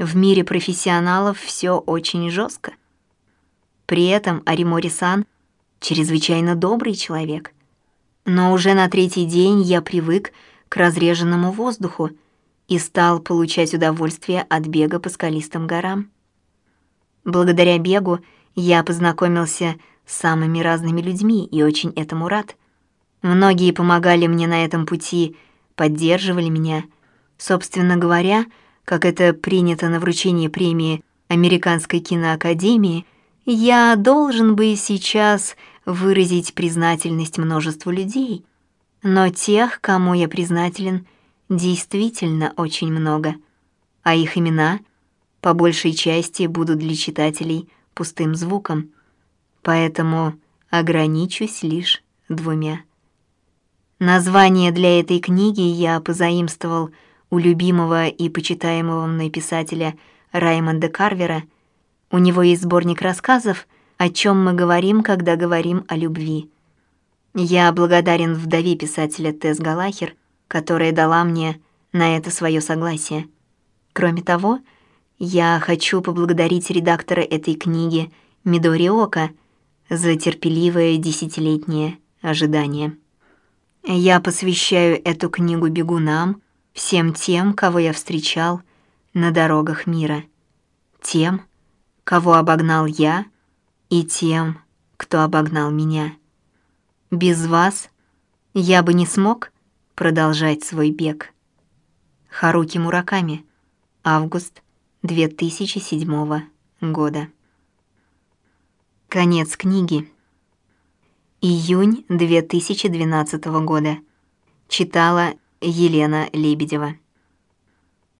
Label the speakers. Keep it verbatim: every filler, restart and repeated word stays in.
Speaker 1: в мире профессионалов все очень жестко. При этом Аримори-сан чрезвычайно добрый человек. Но уже на третий день я привык к разреженному воздуху и стал получать удовольствие от бега по скалистым горам. Благодаря бегу я познакомился с самыми разными людьми и очень этому рад. Многие помогали мне на этом пути, поддерживали меня. Собственно говоря, как это принято на вручении премии Американской киноакадемии, я должен бы сейчас выразить признательность множеству людей, но тех, кому я признателен, действительно очень много, а их имена по большей части будут для читателей пустым звуком, поэтому ограничусь лишь двумя. Название для этой книги я позаимствовал у любимого и почитаемого мной писателя Раймонда Карвера. У него есть сборник рассказов «О чем мы говорим, когда говорим о любви». Я благодарен вдове писателя Тесс Галлахер, которая дала мне на это свое согласие. Кроме того, я хочу поблагодарить редактора этой книги Мидори Ока за терпеливое десятилетнее ожидание. Я посвящаю эту книгу бегунам, всем тем, кого я встречал на дорогах мира, тем, кого обогнал я, и тем, кто обогнал меня. Без вас я бы не смог продолжать свой бег. Харуки Мураками. Август две тысячи седьмого года. Конец книги. Июнь две тысячи двенадцатого года. Читала Елена Лебедева.